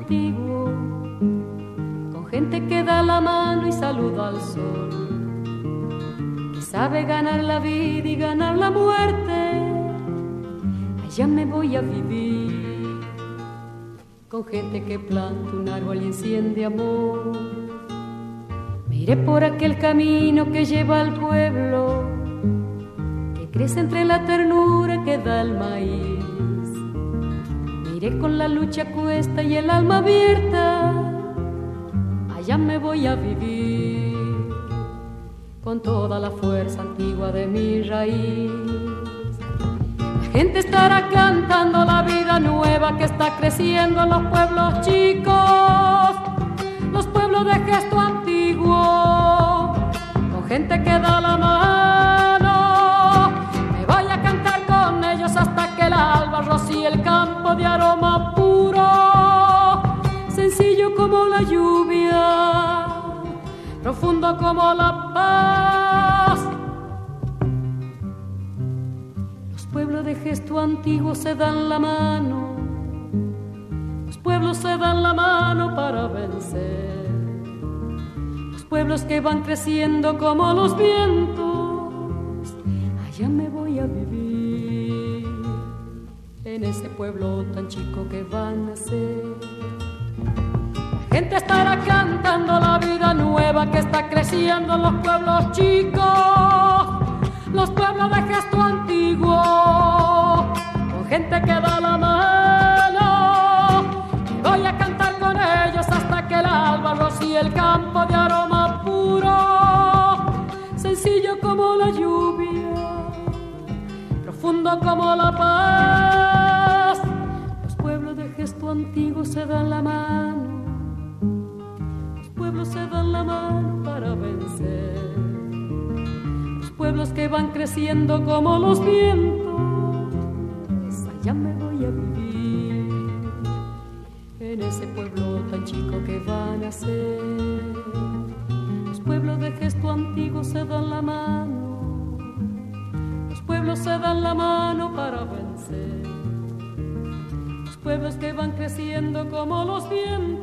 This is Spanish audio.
antiguo, con gente que da la mano y saluda al sol, que sabe ganar la vida y ganar la muerte. Allá me voy a vivir, con gente que planta un árbol y enciende amor. Me iré por aquel camino que lleva al pueblo, que crece entre la ternura que da el maíz. Iré con la lucha a cuesta y el alma abierta, allá me voy a vivir, con toda la fuerza antigua de mi raíz. La gente estará cantando la vida nueva que está creciendo en los pueblos chicos, los pueblos de gesto antiguo, con gente que da la mano. Me voy a cantar con ellos hasta que el alba rocíe el campo de aroma puro, sencillo como la lluvia, profundo como la paz. Los pueblos de gesto antiguo se dan la mano, los pueblos se dan la mano para vencer, los pueblos que van creciendo como los vientos, allá me voy a vivir, en ese pueblo tan chico que va a nacer. La gente estará cantando la vida nueva que está creciendo en los pueblos chicos, los pueblos de gesto antiguo, con gente que da la mano. Y voy a cantar con ellos hasta que el alba rocíe el campo de aroma puro, sencillo como la lluvia, profundo como la paz. Los pueblos de gesto antiguo se dan la mano, los pueblos se dan la mano para vencer, los pueblos que van creciendo como los vientos, allá me voy a vivir, en ese pueblo tan chico que va a nacer. Los pueblos de gesto antiguo se dan la mano, los pueblos se dan la mano para vencer, los pueblos que van creciendo como los vientos,